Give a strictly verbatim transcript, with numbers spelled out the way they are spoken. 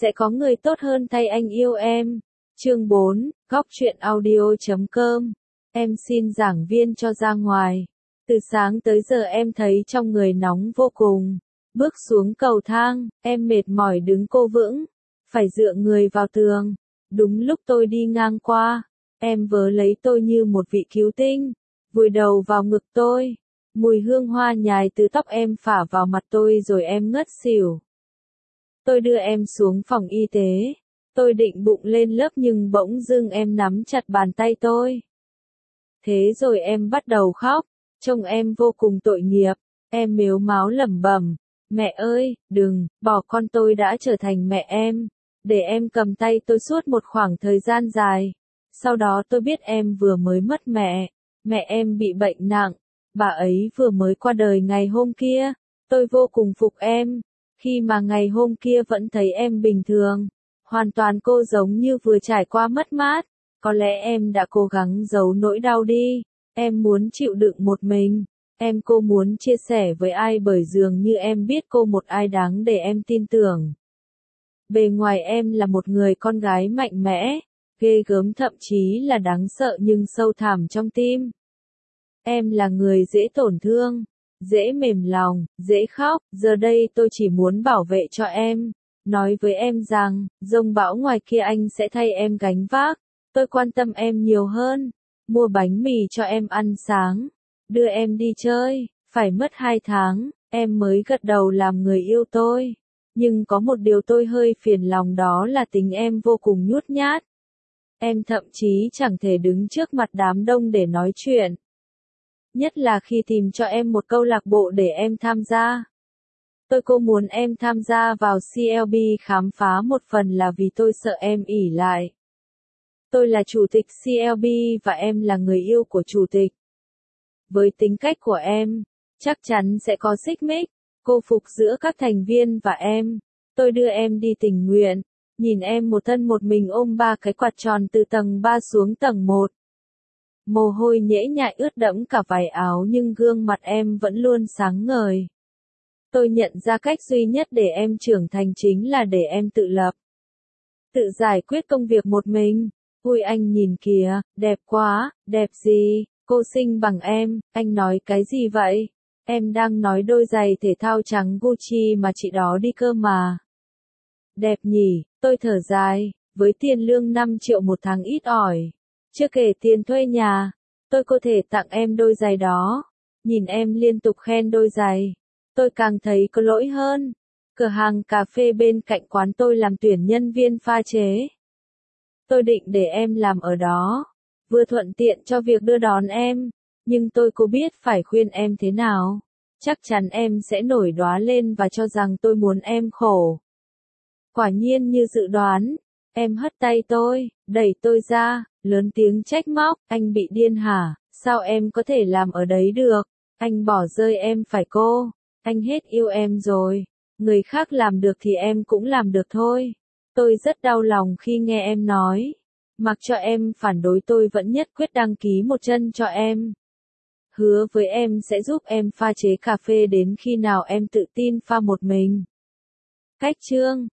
sẽ có người tốt hơn thay anh yêu em. Chương bốn, góc truyện audio chấm com. Em xin giảng viên cho ra ngoài. Từ sáng tới giờ em thấy trong người nóng vô cùng. Bước xuống cầu thang, em mệt mỏi đứng cô vững, phải dựa người vào tường. Đúng lúc tôi đi ngang qua, em vớ lấy tôi như một vị cứu tinh, vùi đầu vào ngực tôi. Mùi hương hoa nhài từ tóc em phả vào mặt tôi rồi em ngất xỉu. Tôi đưa em xuống phòng y tế. Tôi định bụng lên lớp nhưng bỗng dưng em nắm chặt bàn tay tôi. Thế rồi em bắt đầu khóc, trông em vô cùng tội nghiệp. Em mếu máo lẩm bẩm, mẹ ơi, đừng, bỏ con, tôi đã trở thành mẹ em. Để em cầm tay tôi suốt một khoảng thời gian dài. Sau đó tôi biết em vừa mới mất mẹ. Mẹ em bị bệnh nặng. Bà ấy vừa mới qua đời ngày hôm kia. Tôi vô cùng phục em. Khi mà ngày hôm kia vẫn thấy em bình thường. Hoàn toàn cô giống như vừa trải qua mất mát. Có lẽ em đã cố gắng giấu nỗi đau đi. Em muốn chịu đựng một mình. Em cô muốn chia sẻ với ai bởi dường như em biết cô một ai đáng để em tin tưởng. Bề ngoài em là một người con gái mạnh mẽ, ghê gớm, thậm chí là đáng sợ, nhưng sâu thẳm trong tim. Em là người dễ tổn thương, dễ mềm lòng, dễ khóc. Giờ đây tôi chỉ muốn bảo vệ cho em. Nói với em rằng, giông bão ngoài kia anh sẽ thay em gánh vác. Tôi quan tâm em nhiều hơn. Mua bánh mì cho em ăn sáng. Đưa em đi chơi. Phải mất hai tháng, em mới gật đầu làm người yêu tôi. Nhưng có một điều tôi hơi phiền lòng, đó là tính em vô cùng nhút nhát. Em thậm chí chẳng thể đứng trước mặt đám đông để nói chuyện. Nhất là khi tìm cho em một câu lạc bộ để em tham gia. Tôi cô muốn em tham gia vào xê lờ bê, khám phá một phần là vì tôi sợ em ỷ lại. Tôi là chủ tịch xê lờ bê và em là người yêu của chủ tịch. Với tính cách của em, chắc chắn sẽ có xích mích, cô phục giữa các thành viên và em. Tôi đưa em đi tình nguyện, nhìn em một thân một mình ôm ba cái quạt tròn từ tầng ba xuống tầng một. Mồ hôi nhễ nhại ướt đẫm cả váy áo nhưng gương mặt em vẫn luôn sáng ngời. Tôi nhận ra cách duy nhất để em trưởng thành chính là để em tự lập. Tự giải quyết công việc một mình. Ui, anh nhìn kìa, đẹp quá. Đẹp gì? Cô xinh bằng em. Anh nói cái gì vậy? Em đang nói đôi giày thể thao trắng Gucci mà chị đó đi cơ mà. Đẹp nhỉ? Tôi thở dài. Với tiền lương năm triệu một tháng ít ỏi, chưa kể tiền thuê nhà, tôi có thể tặng em đôi giày đó. Nhìn em liên tục khen đôi giày, tôi càng thấy có lỗi hơn. Cửa hàng cà phê bên cạnh quán tôi làm tuyển nhân viên pha chế. Tôi định để em làm ở đó, vừa thuận tiện cho việc đưa đón em. Nhưng tôi có biết phải khuyên em thế nào. Chắc chắn em sẽ nổi đoá lên và cho rằng tôi muốn em khổ. Quả nhiên như dự đoán, em hất tay tôi, đẩy tôi ra, lớn tiếng trách móc, anh bị điên hả? Sao em có thể làm ở đấy được? Anh bỏ rơi em phải cô? Anh hết yêu em rồi. Người khác làm được thì em cũng làm được thôi. Tôi rất đau lòng khi nghe em nói. Mặc cho em phản đối, tôi vẫn nhất quyết đăng ký một chân cho em. Hứa với em sẽ giúp em pha chế cà phê đến khi nào em tự tin pha một mình. Cách chương